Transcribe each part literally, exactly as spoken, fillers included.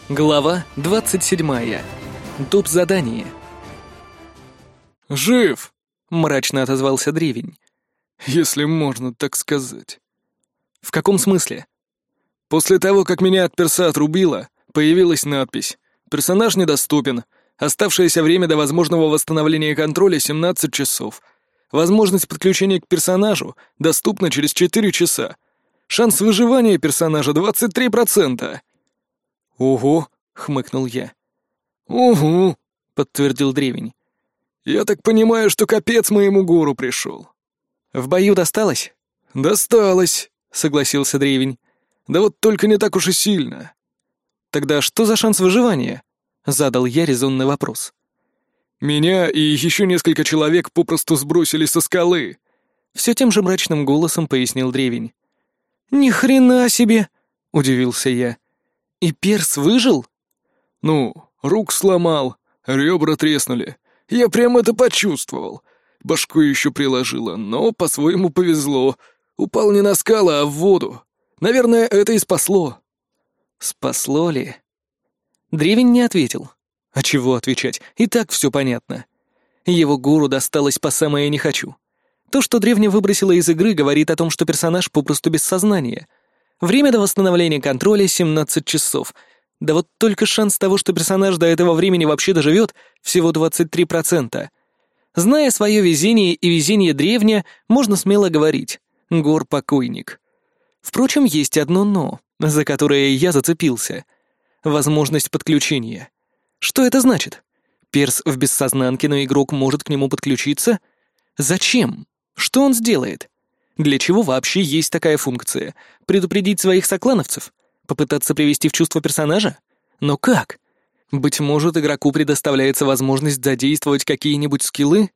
Глава двадцать седьмая. Доп. Задание. «Жив!» — мрачно отозвался Древень. «Если можно так сказать». «В каком смысле?» «После того, как меня от перса отрубило, появилась надпись «Персонаж недоступен. Оставшееся время до возможного восстановления контроля — семнадцать часов. Возможность подключения к персонажу доступна через четыре часа. Шанс выживания персонажа двадцать три процента». «Ого!» — хмыкнул я. «Угу», — подтвердил Древень. «Я так понимаю, что капец моему гору пришел». «В бою досталось?» «Досталось», — согласился Древень. «Да вот только не так уж и сильно». «Тогда что за шанс выживания?» — задал я резонный вопрос. «Меня и еще несколько человек попросту сбросили со скалы», — все тем же мрачным голосом пояснил Древень. «Ни хрена себе!» — удивился я. «И перс выжил?» «Ну, рук сломал, ребра треснули. Я прям это почувствовал. Башку еще приложило, но по-своему повезло. Упал не на скалы, а в воду. Наверное, это и спасло». «Спасло ли?» Древень не ответил. А чего отвечать? И так все понятно. Его гуру досталось по самое не хочу. То, что древня выбросила из игры, говорит о том, что персонаж попросту без сознания. Время до восстановления контроля — семнадцать часов. Да вот только шанс того, что персонаж до этого времени вообще доживет, всего двадцать три процента. Зная свое везение и везение древня, можно смело говорить: Гор покойник. Впрочем, есть одно «но», за которое я зацепился. Возможность подключения. Что это значит? Перс в бессознанке, но игрок может к нему подключиться? Зачем? Что он сделает? Для чего вообще есть такая функция? Предупредить своих соклановцев? Попытаться привести в чувство персонажа? Но как? Быть может, игроку предоставляется возможность задействовать какие-нибудь скиллы?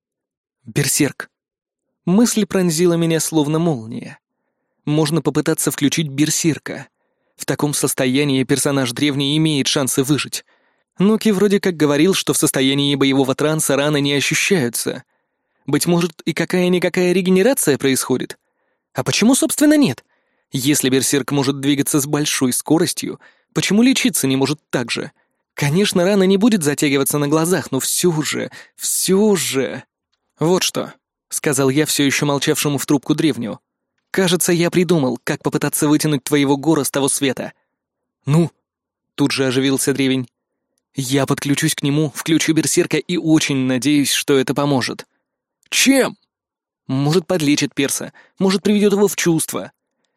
Берсерк. Мысль пронзила меня словно молния. Можно попытаться включить берсерка. В таком состоянии персонаж древний имеет шансы выжить. Нуки вроде как говорил, что в состоянии боевого транса раны не ощущаются. Быть может, и какая-никакая регенерация происходит? А почему, собственно, нет? Если берсерк может двигаться с большой скоростью, почему лечиться не может так же? Конечно, рана не будет затягиваться на глазах, но все же, все же... «Вот что», — сказал я все еще молчавшему в трубку древню. «Кажется, я придумал, как попытаться вытянуть твоего гора с того света». «Ну?» — тут же оживился древень. «Я подключусь к нему, включу берсерка и очень надеюсь, что это поможет». «Чем?» «Может, подлечит перса, может, приведет его в чувство».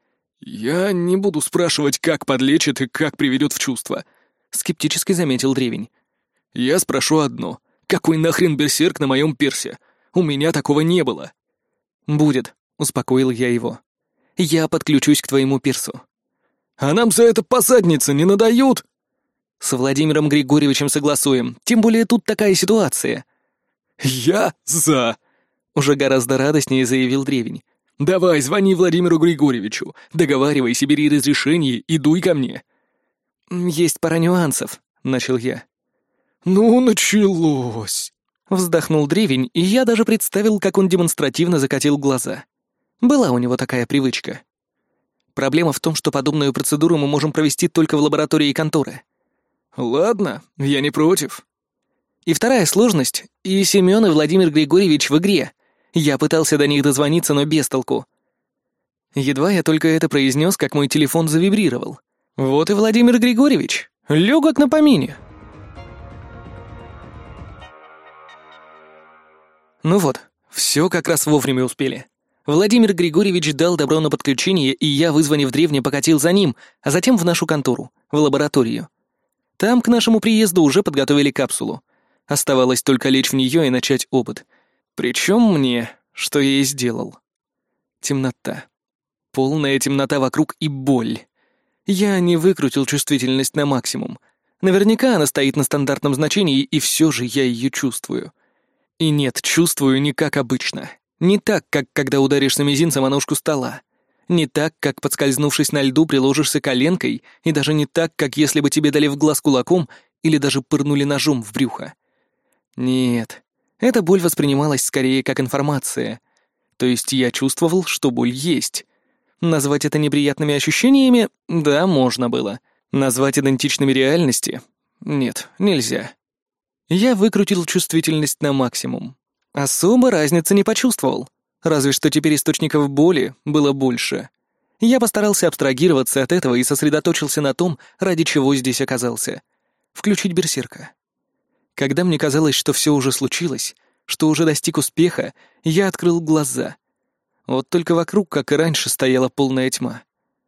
«Я не буду спрашивать, как подлечит и как приведет в чувство», — скептически заметил древень. «Я спрошу одно. Какой нахрен берсерк на моем персе? У меня такого не было». «Будет», — успокоил я его. «Я подключусь к твоему персу». «А нам за это по заднице не надают?» «С Владимиром Григорьевичем согласуем, тем более тут такая ситуация». «Я за», — уже гораздо радостнее заявил древень. «Давай, звони Владимиру Григорьевичу, договаривайся, бери разрешение и дуй ко мне». «Есть пара нюансов», — начал я. «Ну, началось», — вздохнул древень, и я даже представил, как он демонстративно закатил глаза. Была у него такая привычка. Проблема в том, что подобную процедуру мы можем провести только в лаборатории конторы. «Ладно, я не против». И вторая сложность — и Семен, и Владимир Григорьевич в игре. Я пытался до них дозвониться, но без толку. Едва я только это произнес, как мой телефон завибрировал. Вот и Владимир Григорьевич. Легок на помине. Ну вот, все как раз вовремя успели. Владимир Григорьевич дал добро на подключение, и я, вызвонив древне, покатил за ним, а затем в нашу контору, в лабораторию. Там к нашему приезду уже подготовили капсулу. Оставалось только лечь в нее и начать опыт. Причем мне, что я и сделал. Темнота. Полная темнота вокруг и боль. Я не выкрутил чувствительность на максимум. Наверняка она стоит на стандартном значении, и все же я ее чувствую. И нет, чувствую не как обычно. Не так, как когда ударишься мизинцем о ножку стола. Не так, как, подскользнувшись на льду, приложишься коленкой, и даже не так, как если бы тебе дали в глаз кулаком или даже пырнули ножом в брюхо. Нет, эта боль воспринималась скорее как информация. То есть я чувствовал, что боль есть. Назвать это неприятными ощущениями? Да, можно было. Назвать идентичными реальности? Нет, нельзя. Я выкрутил чувствительность на максимум. Особо разницы не почувствовал. Разве что теперь источников боли было больше. Я постарался абстрагироваться от этого и сосредоточился на том, ради чего здесь оказался. Включить берсерка. Когда мне казалось, что все уже случилось, что уже достиг успеха, я открыл глаза. Вот только вокруг, как и раньше, стояла полная тьма.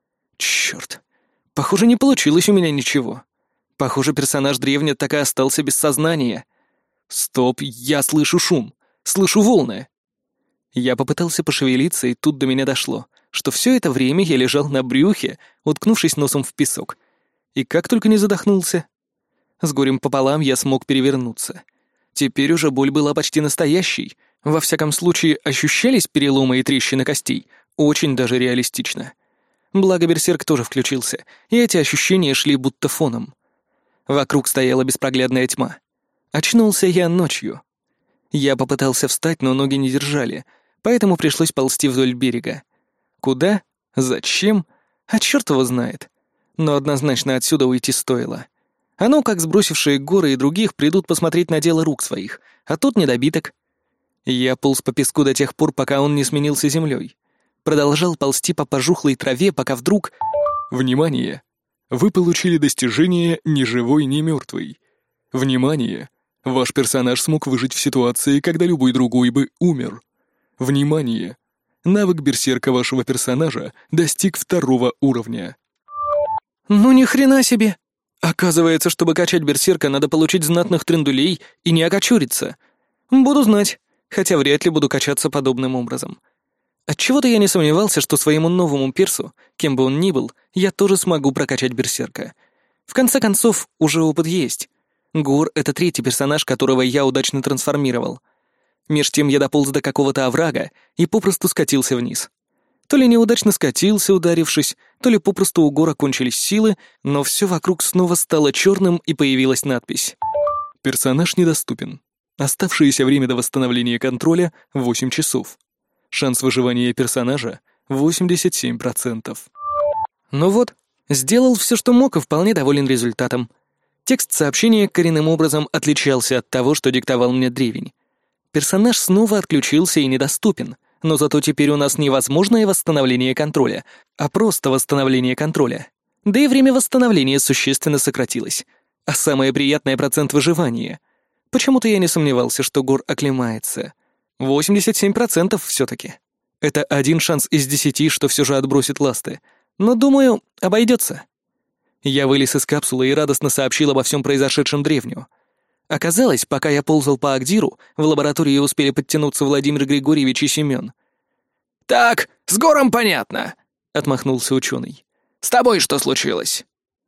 Черт. Похоже, не получилось у меня ничего. Похоже, персонаж древня так и остался без сознания. Стоп, я слышу шум. Слышу волны. Я попытался пошевелиться, и тут до меня дошло, что все это время я лежал на брюхе, уткнувшись носом в песок. И как только не задохнулся. С горем пополам я смог перевернуться. Теперь уже боль была почти настоящей. Во всяком случае, ощущались переломы и трещины костей очень даже реалистично. Благо берсерк тоже включился, и эти ощущения шли будто фоном. Вокруг стояла беспроглядная тьма. Очнулся я ночью. Я попытался встать, но ноги не держали, поэтому пришлось ползти вдоль берега. Куда? Зачем? А черт его знает. Но однозначно отсюда уйти стоило. А ну, как сбросившие горы и других придут посмотреть на дело рук своих, а тут недобиток. Я полз по песку до тех пор, пока он не сменился землей. Продолжал ползти по пожухлой траве, пока вдруг... Внимание! Вы получили достижение «Ни живой, ни мертвый». Внимание! Ваш персонаж смог выжить в ситуации, когда любой другой бы умер. Внимание! Навык берсерка вашего персонажа достиг второго уровня. Ну ни хрена себе! Оказывается, чтобы качать берсерка, надо получить знатных трендулей и не окочуриться. Буду знать, хотя вряд ли буду качаться подобным образом. Отчего-то я не сомневался, что своему новому персу, кем бы он ни был, я тоже смогу прокачать берсерка. В конце концов, уже опыт есть. Гор — это третий персонаж, которого я удачно трансформировал. Меж тем я дополз до какого-то оврага и попросту скатился вниз. То ли неудачно скатился, ударившись, то ли попросту у Гора кончились силы, но все вокруг снова стало черным, и появилась надпись. Персонаж недоступен. Оставшееся время до восстановления контроля — восемь часов. Шанс выживания персонажа — восемьдесят семь процентов. Ну вот, сделал все, что мог, и вполне доволен результатом. Текст сообщения коренным образом отличался от того, что диктовал мне древень. Персонаж снова отключился и недоступен, но зато теперь у нас не возможное восстановление контроля, а просто восстановление контроля. Да и время восстановления существенно сократилось. А самое приятное — процент выживания. Почему-то я не сомневался, что Гор оклемается. восемьдесят семь процентов все-таки. Это один шанс из десяти, что все же отбросит ласты. Но, думаю, обойдется. Я вылез из капсулы и радостно сообщил обо всем произошедшем древню. Оказалось, пока я ползал по Агдиру, в лаборатории успели подтянуться Владимир Григорьевич и Семен. «Так, с Гором понятно», — отмахнулся ученый. «С тобой что случилось?»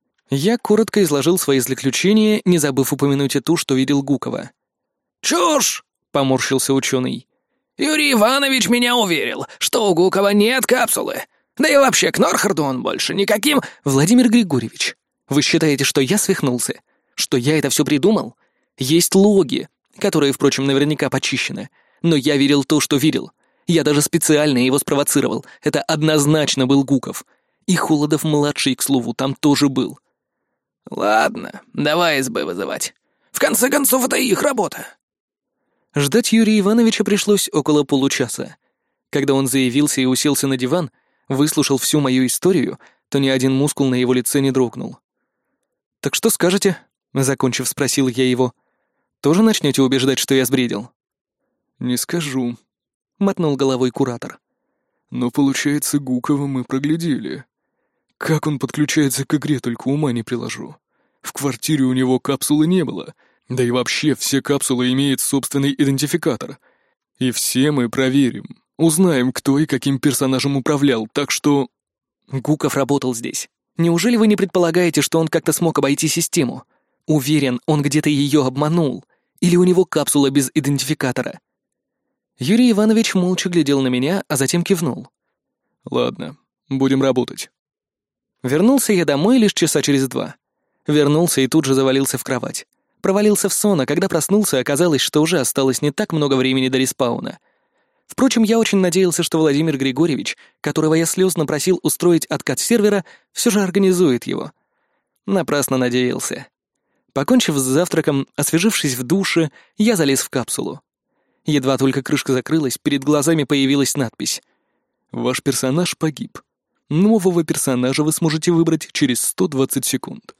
Я коротко изложил свои злоключения, не забыв упомянуть и ту, что видел Гукова. «Чушь!» — поморщился ученый. «Юрий Иванович меня уверил, что у Гукова нет капсулы. Да и вообще к Норхарду он больше никаким...» «Владимир Григорьевич, вы считаете, что я свихнулся? Что я это все придумал? Есть логи, которые, впрочем, наверняка почищены. Но я верил то, что видел. Я даже специально его спровоцировал. Это однозначно был Гуков. И Холодов-младший, к слову, там тоже был». «Ладно, давай СБ вызывать. В конце концов, это их работа». Ждать Юрия Ивановича пришлось около получаса. Когда он заявился и уселся на диван, выслушал всю мою историю, то ни один мускул на его лице не дрогнул. «Так что скажете?» — закончив, спросил я его. «Тоже начнете убеждать, что я сбредил?» «Не скажу», — мотнул головой куратор. «Но, получается, Гукова мы проглядели. Как он подключается к игре, только ума не приложу. В квартире у него капсулы не было, да и вообще все капсулы имеют собственный идентификатор. И все мы проверим, узнаем, кто и каким персонажем управлял, так что...» «Гуков работал здесь. Неужели вы не предполагаете, что он как-то смог обойти систему? Уверен, он где-то ее обманул. Или у него капсула без идентификатора?» Юрий Иванович молча глядел на меня, а затем кивнул. «Ладно, будем работать». Вернулся я домой лишь часа через два. Вернулся и тут же завалился в кровать. Провалился в сон, а когда проснулся, оказалось, что уже осталось не так много времени до респауна. Впрочем, я очень надеялся, что Владимир Григорьевич, которого я слезно просил устроить откат сервера, все же организует его. Напрасно надеялся. Покончив с завтраком, освежившись в душе, я залез в капсулу. Едва только крышка закрылась, перед глазами появилась надпись: «Ваш персонаж погиб. Нового персонажа вы сможете выбрать через сто двадцать секунд».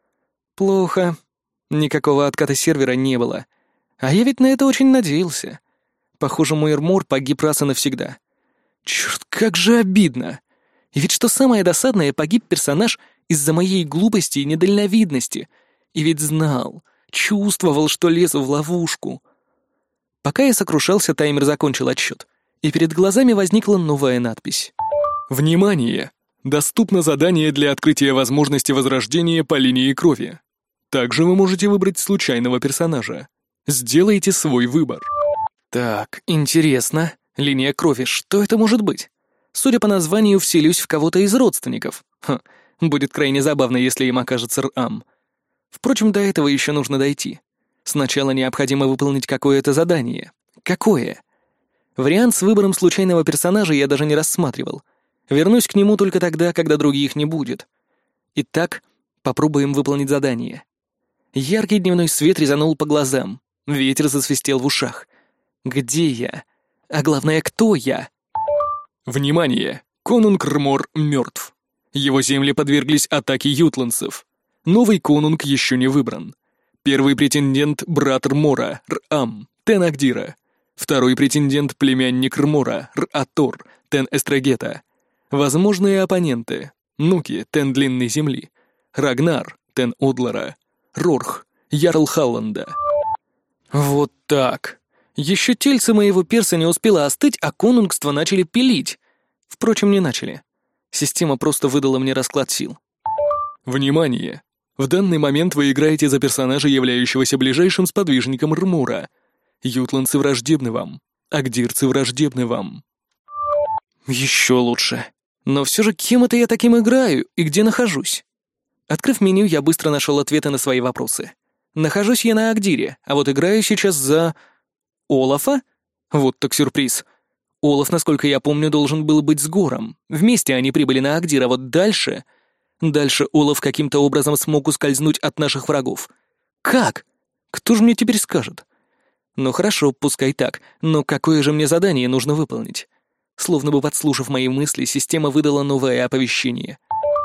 Плохо. Никакого отката сервера не было. А я ведь на это очень надеялся. Похоже, мой Эрмор погиб раз и навсегда. Черт, как же обидно. И ведь что самое досадное, погиб персонаж из-за моей глупости и недальновидности. И ведь знал, чувствовал, что лезу в ловушку. Пока я сокрушался, таймер закончил отсчет, и перед глазами возникла новая надпись. «Внимание! Доступно задание для открытия возможности возрождения по линии крови. Также вы можете выбрать случайного персонажа. Сделайте свой выбор». Так, интересно. Линия крови, что это может быть? Судя по названию, вселюсь в кого-то из родственников. Ха, будет крайне забавно, если им окажется Р-Ам. Впрочем, до этого еще нужно дойти. Сначала необходимо выполнить какое-то задание. Какое? Вариант с выбором случайного персонажа я даже не рассматривал. Вернусь к нему только тогда, когда других не будет. Итак, попробуем выполнить задание. Яркий дневной свет резанул по глазам. Ветер засвистел в ушах. Где я? А главное, кто я? Внимание! Конунг Рмор мертв. Его земли подверглись атаке ютландцев. Новый конунг еще не выбран. Первый претендент — брат Рмора, Р-Ам, Тен Агдира. Второй претендент — племянник Рмора, Р-Атор, Тен Эстрагета. Возможные оппоненты — Нуки, Тен Длинной Земли, Рагнар, Тен Одлара, Рорх, Ярл Халланда. Вот так. Еще тельце моего перса не успело остыть, а конунгство начали пилить. Впрочем, не начали. Система просто выдала мне расклад сил. Внимание! В данный момент вы играете за персонажа, являющегося ближайшим сподвижником Рмора. Ютландцы враждебны вам, агдирцы враждебны вам. Еще лучше. Но все же кем это я таким играю и где нахожусь? Открыв меню, я быстро нашел ответы на свои вопросы. Нахожусь я на Агдире, а вот играю сейчас за... Олафа? Вот так сюрприз. Олаф, насколько я помню, должен был быть с Гором. Вместе они прибыли на Агдир, а вот дальше... Дальше Олаф каким-то образом смог ускользнуть от наших врагов. Как? Кто же мне теперь скажет? Ну хорошо, пускай так, но какое же мне задание нужно выполнить? Словно бы подслушав мои мысли, система выдала новое оповещение.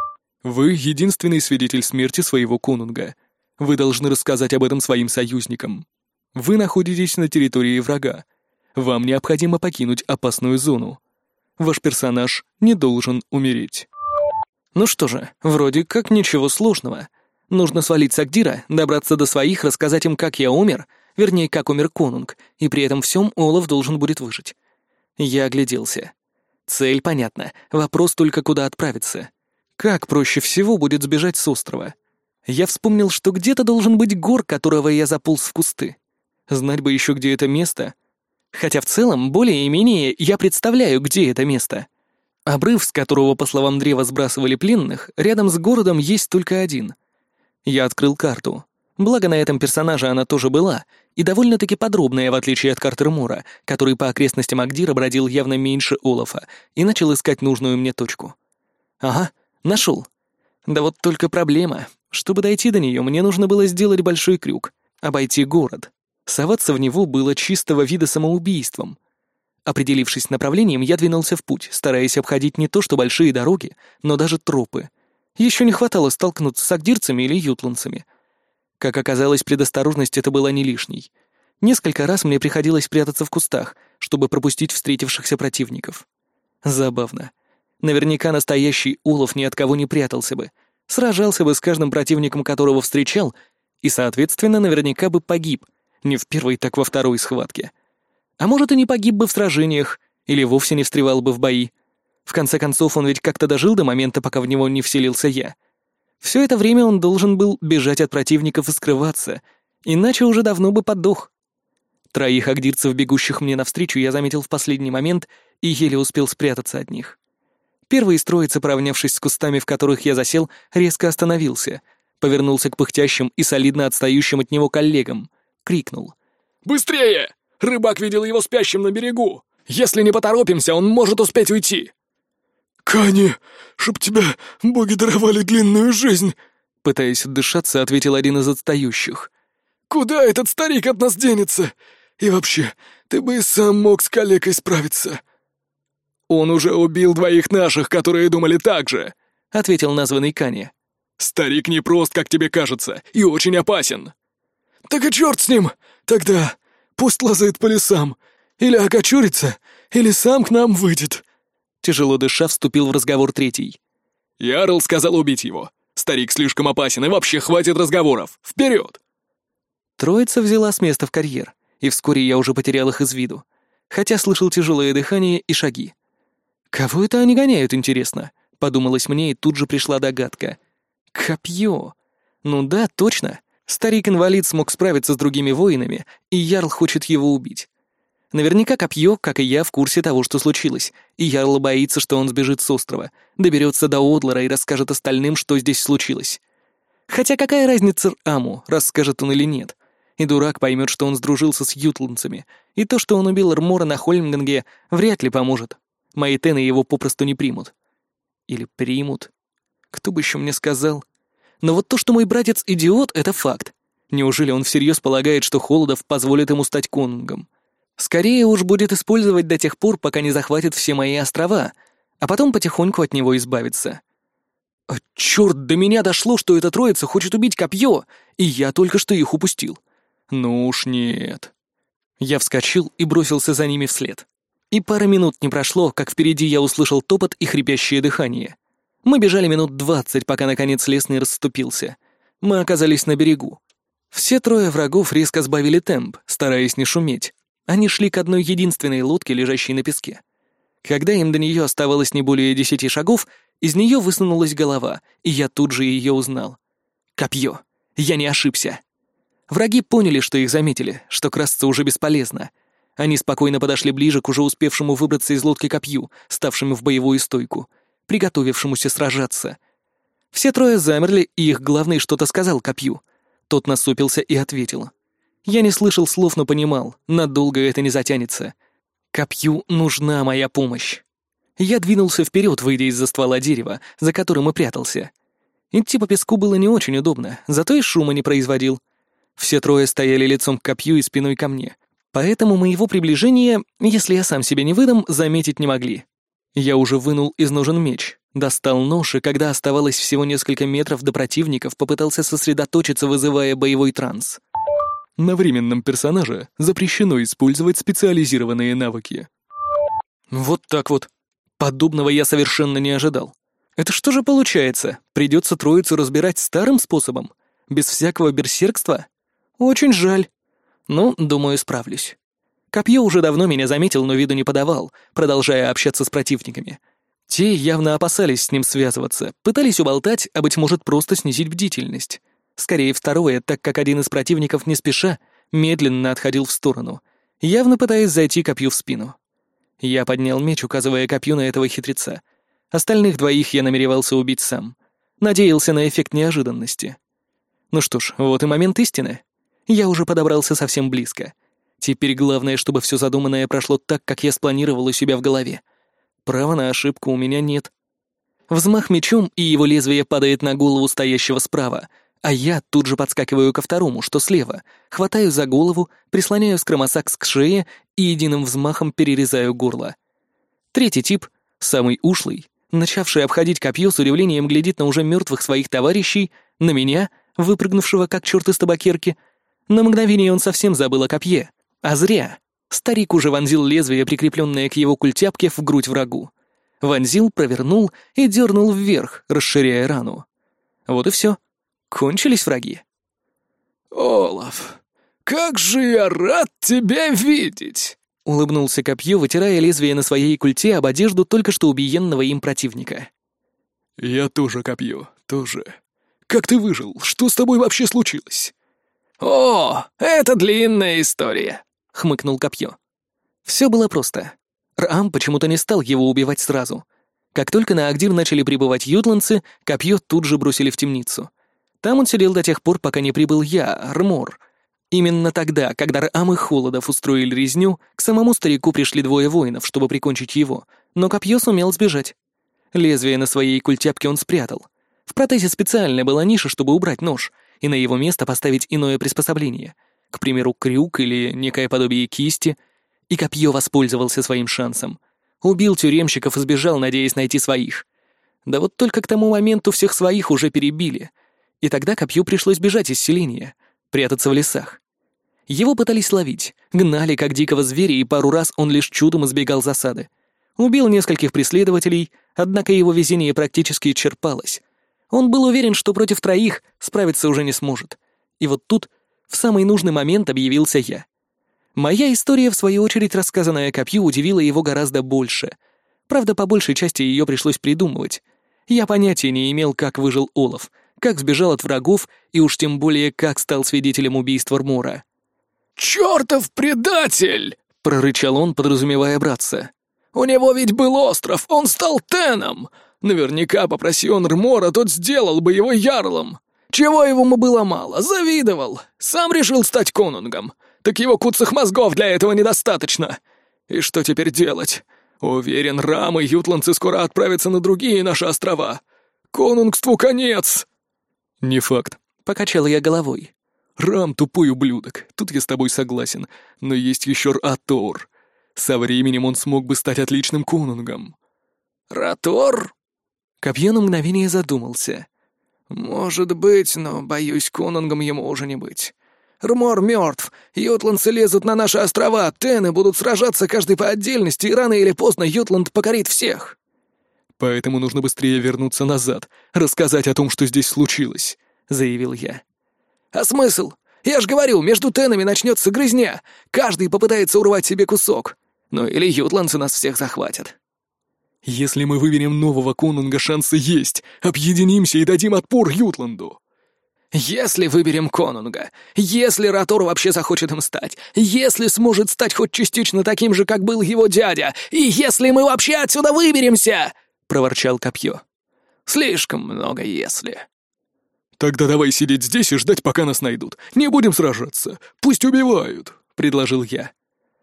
Вы единственный свидетель смерти своего конунга. Вы должны рассказать об этом своим союзникам. Вы находитесь на территории врага. Вам необходимо покинуть опасную зону. Ваш персонаж не должен умереть. Ну что же, вроде как ничего сложного. Нужно свалить с Агдира, добраться до своих, рассказать им, как я умер, вернее, как умер конунг, и при этом всем Олаф должен будет выжить. Я огляделся. Цель понятна, вопрос только куда отправиться. Как проще всего будет сбежать с острова? Я вспомнил, что где-то должен быть Гор, которого я заполз в кусты. Знать бы еще, где это место. Хотя в целом, более-менее, я представляю, где это место. Обрыв, с которого, по словам древа, сбрасывали пленных, рядом с городом есть только один. Я открыл карту. Благо, на этом персонаже она тоже была, и довольно-таки подробная, в отличие от карты Рмора, который по окрестностям Агдира бродил явно меньше Олафа, и начал искать нужную мне точку. Ага, нашел. Да вот только проблема. Чтобы дойти до нее, мне нужно было сделать большой крюк, обойти город. Соваться в него было чистого вида самоубийством. Определившись с направлением, я двинулся в путь, стараясь обходить не то что большие дороги, но даже тропы. Еще не хватало столкнуться с агдирцами или ютландцами. Как оказалось, предосторожность это была не лишней. Несколько раз мне приходилось прятаться в кустах, чтобы пропустить встретившихся противников. Забавно. Наверняка настоящий Олаф ни от кого не прятался бы, сражался бы с каждым противником, которого встречал, и, соответственно, наверняка бы погиб, не в первой, так во второй схватке. А может, и не погиб бы в сражениях, или вовсе не встревал бы в бои. В конце концов, он ведь как-то дожил до момента, пока в него не вселился я. Все это время он должен был бежать от противников и скрываться, иначе уже давно бы подох. Троих агдирцев, бегущих мне навстречу, я заметил в последний момент и еле успел спрятаться от них. Первый из троицы, поравнявшись с кустами, в которых я засел, резко остановился, повернулся к пыхтящим и солидно отстающим от него коллегам, крикнул. «Быстрее! Рыбак видел его спящим на берегу! Если не поторопимся, он может успеть уйти!» «Кани, чтоб тебя боги даровали длинную жизнь!» Пытаясь отдышаться, ответил один из отстающих. «Куда этот старик от нас денется? И вообще, ты бы и сам мог с калекой справиться». «Он уже убил двоих наших, которые думали так же», — ответил названный Кани. «Старик не прост, как тебе кажется, и очень опасен». «Так и черт с ним! Тогда пусть лазает по лесам. Или окочурится, или сам к нам выйдет». Тяжело дыша, вступил в разговор третий. «Ярл сказал убить его. Старик слишком опасен, и вообще хватит разговоров. Вперед!» Троица взяла с места в карьер, и вскоре я уже потерял их из виду, хотя слышал тяжелое дыхание и шаги. «Кого это они гоняют, интересно?» — подумалось мне, и тут же пришла догадка. «Копье! Ну да, точно. Старик-инвалид смог справиться с другими воинами, и Ярл хочет его убить. Наверняка Копье, как и я, в курсе того, что случилось, и Ярл боится, что он сбежит с острова, доберется до Одлара и расскажет остальным, что здесь случилось. Хотя какая разница Аму, расскажет он или нет? И дурак поймет, что он сдружился с ютландцами, и то, что он убил Рмора на Хольмганге, вряд ли поможет. Мои тены его попросту не примут. Или примут. Кто бы еще мне сказал? Но вот то, что мой братец идиот, это факт. Неужели он всерьез полагает, что Холодов позволит ему стать конунгом? Скорее уж будет использовать до тех пор, пока не захватит все мои острова, а потом потихоньку от него избавиться. А черт, до меня дошло, что эта троица хочет убить Копье, и я только что их упустил. Ну уж нет. Я вскочил и бросился за ними вслед. И пара минут не прошло, как впереди я услышал топот и хрипящее дыхание. Мы бежали минут двадцать, пока наконец лес не расступился. Мы оказались на берегу. Все трое врагов резко сбавили темп, стараясь не шуметь. Они шли к одной единственной лодке, лежащей на песке. Когда им до нее оставалось не более десяти шагов, из нее высунулась голова, и я тут же ее узнал. Копье. Я не ошибся. Враги поняли, что их заметили, что красться уже бесполезно. Они спокойно подошли ближе к уже успевшему выбраться из лодки Копью, ставшему в боевую стойку, приготовившемуся сражаться. Все трое замерли, и их главный что-то сказал Копью. Тот насупился и ответил. Я не слышал слов, но понимал, надолго это не затянется. Копью нужна моя помощь. Я двинулся вперед, выйдя из-за ствола дерева, за которым и прятался. Идти по песку было не очень удобно, зато и шума не производил. Все трое стояли лицом к Копью и спиной ко мне. Поэтому моего приближения, если я сам себя не выдам, заметить не могли. Я уже вынул из ножен меч, достал нож, и когда оставалось всего несколько метров до противников, попытался сосредоточиться, вызывая боевой транс. На временном персонаже запрещено использовать специализированные навыки. Вот так вот. Подобного я совершенно не ожидал. Это что же получается? Придется троицу разбирать старым способом? Без всякого берсеркства? Очень жаль. Ну, думаю, справлюсь. Копье уже давно меня заметил, но виду не подавал, продолжая общаться с противниками. Те явно опасались с ним связываться, пытались уболтать, а, быть может, просто снизить бдительность. Скорее второе, так как один из противников не спеша, медленно отходил в сторону, явно пытаясь зайти Копью в спину. Я поднял меч, указывая Копью на этого хитреца. Остальных двоих я намеревался убить сам. Надеялся на эффект неожиданности. Ну что ж, вот и момент истины. Я уже подобрался совсем близко. Теперь главное, чтобы все задуманное прошло так, как я спланировал у себя в голове. Права на ошибку у меня нет. Взмах мечом, и его лезвие падает на голову стоящего справа, а я тут же подскакиваю ко второму, что слева, хватаю за голову, прислоняю скромосакс к шее и единым взмахом перерезаю горло. Третий тип, самый ушлый, начавший обходить Копье, с удивлением глядит на уже мертвых своих товарищей, на меня, выпрыгнувшего как черт из табакерки. На мгновение он совсем забыл о Копье. А зря. Старик уже вонзил лезвие, прикрепленное к его культяпке, в грудь врагу. Вонзил, провернул и дернул вверх, расширяя рану. Вот и все. Кончились враги. «Олаф, как же я рад тебя видеть!» — улыбнулся Копье, вытирая лезвие на своей культе об одежду только что убиенного им противника. «Я тоже, Копье, тоже. Как ты выжил? Что с тобой вообще случилось?» «О, это длинная история», — хмыкнул Копье. Все было просто. Раам почему-то не стал его убивать сразу. Как только на Агдир начали прибывать ютландцы, Копье тут же бросили в темницу. Там он сидел до тех пор, пока не прибыл я, Рмор. Именно тогда, когда Раам и Холодов устроили резню, к самому старику пришли двое воинов, чтобы прикончить его, но Копье сумел сбежать. Лезвие на своей культяпке он спрятал. В протезе специально была ниша, чтобы убрать нож, и на его место поставить иное приспособление, к примеру, крюк или некое подобие кисти, и копье воспользовался своим шансом. Убил тюремщиков и сбежал, надеясь найти своих. Да вот только к тому моменту всех своих уже перебили, и тогда копью пришлось бежать из селения, прятаться в лесах. Его пытались ловить, гнали как дикого зверя, и пару раз он лишь чудом избегал засады. Убил нескольких преследователей, однако его везение практически исчерпалось. Он был уверен, что против троих справиться уже не сможет. И вот тут, в самый нужный момент, объявился я. Моя история, в свою очередь, рассказанная копью, удивила его гораздо больше. Правда, по большей части ее пришлось придумывать. Я понятия не имел, как выжил Олаф, как сбежал от врагов и уж тем более, как стал свидетелем убийства Рмора. «Чёртов предатель!» — прорычал он, подразумевая братца. «У него ведь был остров, он стал Теном! Наверняка, попроси он Рмора, тот сделал бы его ярлом! Чего ему было мало, завидовал! Сам решил стать конунгом! Так его куцых мозгов для этого недостаточно! И что теперь делать? Уверен, Рам и ютландцы скоро отправятся на другие наши острова! Конунгству конец!» «Не факт», — покачал я головой. «Рам — тупой ублюдок, тут я с тобой согласен, но есть еще Ратор. Со временем он смог бы стать отличным конунгом». «Ратор?» Копье на мгновение задумался. «Может быть, но, боюсь, конунгом ему уже не быть. Рмор мертв, ютландцы лезут на наши острова, тены будут сражаться каждый по отдельности, и рано или поздно Ютланд покорит всех». «Поэтому нужно быстрее вернуться назад, рассказать о том, что здесь случилось», — заявил я. «А смысл? Я ж говорю, между тенами начнется грызня. Каждый попытается урвать себе кусок. Ну или ютландцы нас всех захватят». «Если мы выберем нового конунга, шансы есть. Объединимся и дадим отпор Ютланду». «Если выберем конунга, если Ратор вообще захочет им стать, если сможет стать хоть частично таким же, как был его дядя, и если мы вообще отсюда выберемся!» — проворчал копье. «Слишком много «если». «Тогда давай сидеть здесь и ждать, пока нас найдут. Не будем сражаться. Пусть убивают», — предложил я.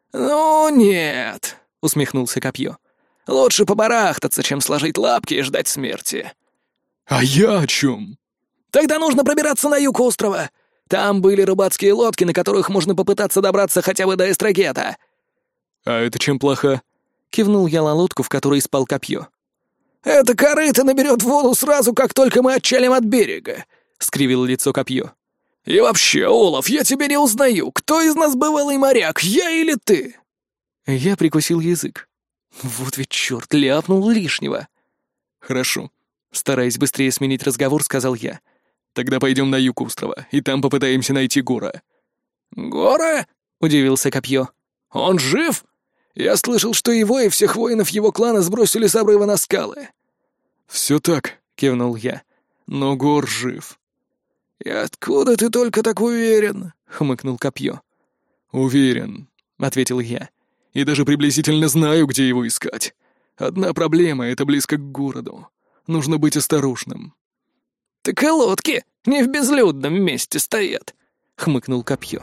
«Ну нет», — усмехнулся копье. «Лучше побарахтаться, чем сложить лапки и ждать смерти». «А я о чем?» «Тогда нужно пробираться на юг острова. Там были рыбацкие лодки, на которых можно попытаться добраться хотя бы до Эстрагета». «А это чем плохо?» — кивнул я на лодку, в которой спал копье. «Это корыто наберет воду сразу, как только мы отчалим от берега», — скривил лицо копье. «И вообще, Олаф, я тебя не узнаю. Кто из нас бывалый моряк, я или ты?» Я прикусил язык. Вот ведь черт, ляпнул лишнего. «Хорошо», — стараясь быстрее сменить разговор, сказал я. «Тогда пойдем на юг острова, и там попытаемся найти Гора». «Гора?» — удивился копье. «Он жив? Я слышал, что его и всех воинов его клана сбросили с обрыва на скалы». «Все так», — кивнул я. «Но Гор жив». «И откуда ты только так уверен?» — хмыкнул копье. «Уверен», — ответил я. «И даже приблизительно знаю, где его искать. Одна проблема — это близко к городу. Нужно быть осторожным». «Так и лодки не в безлюдном месте стоят», — хмыкнул копье.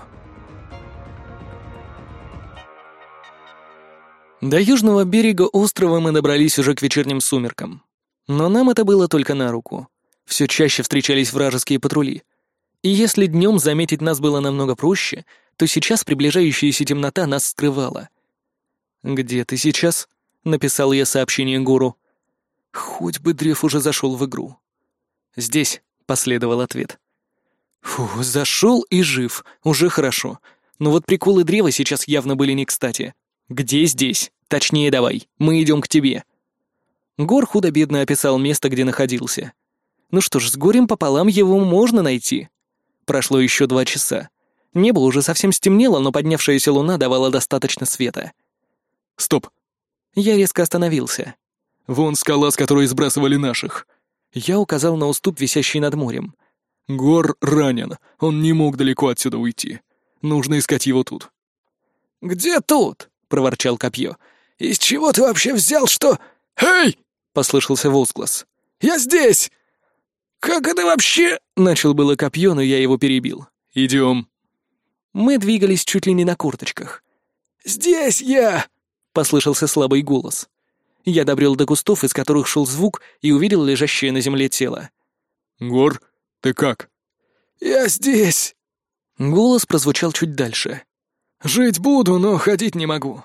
До южного берега острова мы добрались уже к вечерним сумеркам. Но нам это было только на руку. Все чаще встречались вражеские патрули. И если днем заметить нас было намного проще, то сейчас приближающаяся темнота нас скрывала. «Где ты сейчас?» — написал я сообщение Гору. Хоть бы Древ уже зашел в игру. «Здесь», — последовал ответ. Фу, зашел и жив, уже хорошо. Но вот приколы Древа сейчас явно были не кстати. «Где здесь? Точнее давай, мы идем к тебе». Гор худо-бедно описал место, где находился. Ну что ж, с горем пополам его можно найти. Прошло еще два часа. Небо уже совсем стемнело, но поднявшаяся луна давала достаточно света. «Стоп!» Я резко остановился. «Вон скала, с которой сбрасывали наших». Я указал на уступ, висящий над морем. «Гор ранен, он не мог далеко отсюда уйти. Нужно искать его тут». «Где тут?» — проворчал копье. «Из чего ты вообще взял, что...» «Эй!» — послышался возглас. «Я здесь! Как это вообще...» — начал было копье, но я его перебил. «Идем». Мы двигались чуть ли не на корточках. «Здесь я!» — послышался слабый голос. Я добрел до кустов, из которых шел звук, и увидел лежащее на земле тело. Гор, ты как?» «Я здесь!» Голос прозвучал чуть дальше. «Жить буду, но ходить не могу».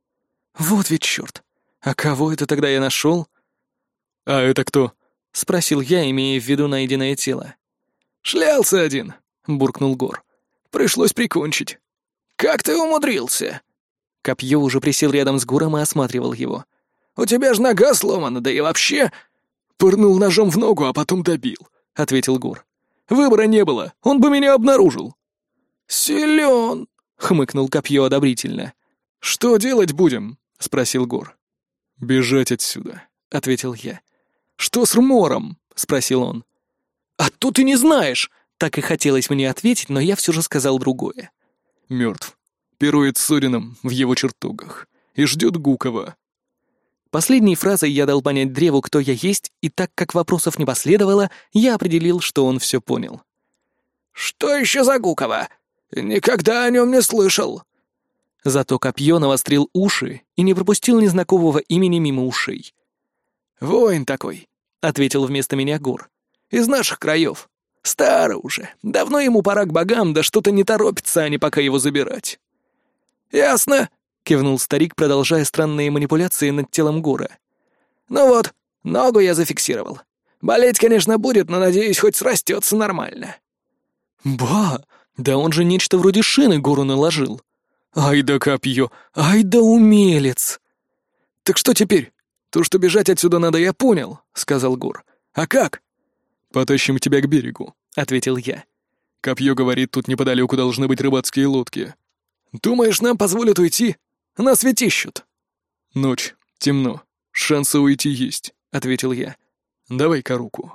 Вот ведь черт. А кого это тогда я нашел? «А это кто?» — спросил я, имея в виду найденное тело. «Шлялся один», — буркнул Гор. «Пришлось прикончить». «Как ты умудрился?» Копье уже присел рядом с Гором и осматривал его. «У тебя ж нога сломана, да и вообще...» «Пырнул ножом в ногу, а потом добил», — ответил Гор. «Выбора не было, он бы меня обнаружил». «Силен», — хмыкнул Копье одобрительно. «Что делать будем?» — спросил Гор. «Бежать отсюда», — ответил я. «Что с Рмором?» — спросил он. «А то ты не знаешь!» Так и хотелось мне ответить, но я все же сказал другое. «Мертв. Пирует с Сорином в его чертогах. И ждет Гукова». Последней фразой я дал понять древу, кто я есть, и так как вопросов не последовало, я определил, что он все понял. «Что еще за Гукова? Никогда о нем не слышал». Зато Копье навострил уши и не пропустил незнакомого имени мимо ушей. «Воин такой», — ответил вместо меня Гор. «Из наших краев. Старый уже. Давно ему пора к богам, да что-то не торопится они пока его забирать». «Ясно», — кивнул старик, продолжая странные манипуляции над телом Гора. «Ну вот, ногу я зафиксировал. Болеть, конечно, будет, но, надеюсь, хоть срастется нормально». «Ба! Да он же нечто вроде шины Гору наложил. Ай да Копье! Ай да умелец!» «Так что теперь? То, что бежать отсюда надо, я понял», — сказал Гор. «А как?» «Потащим тебя к берегу», — ответил я. «Копье говорит, тут неподалеку должны быть рыбацкие лодки». «Думаешь, нам позволят уйти? Нас ведь ищут». «Ночь, темно, шансы уйти есть», — ответил я. «Давай-ка руку».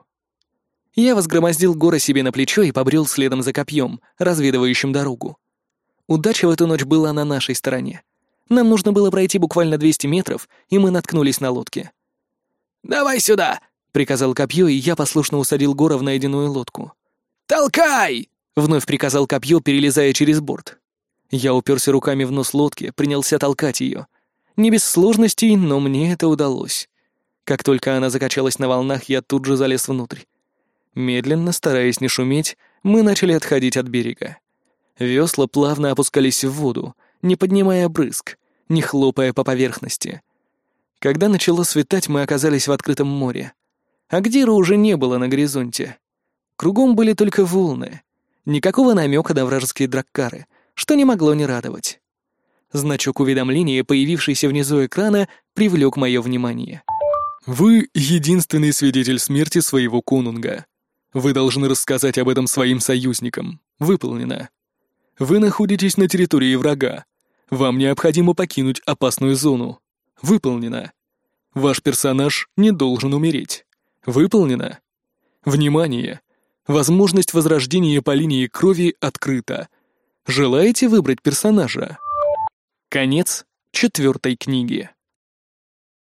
Я возгромоздил Гора себе на плечо и побрел следом за Копьем, разведывающим дорогу. Удача в эту ночь была на нашей стороне. Нам нужно было пройти буквально двести метров, и мы наткнулись на лодке. «Давай сюда!» — приказал Копье, и я послушно усадил Гора в найденную лодку. «Толкай!» — вновь приказал Копье, перелезая через борт. Я уперся руками в нос лодки, принялся толкать ее. Не без сложностей, но мне это удалось. Как только она закачалась на волнах, я тут же залез внутрь. Медленно, стараясь не шуметь, мы начали отходить от берега. Весла плавно опускались в воду, не поднимая брызг, не хлопая по поверхности. Когда начало светать, мы оказались в открытом море. Агдира уже не было на горизонте. Кругом были только волны. Никакого намека на вражеские драккары, что не могло не радовать. Значок уведомления, появившийся внизу экрана, привлек мое внимание. «Вы — единственный свидетель смерти своего конунга. Вы должны рассказать об этом своим союзникам. Выполнено. Вы находитесь на территории врага. Вам необходимо покинуть опасную зону. Выполнено. Ваш персонаж не должен умереть. Выполнено. Внимание! Возможность возрождения по линии крови открыта. Желаете выбрать персонажа?» Конец четвертой книги.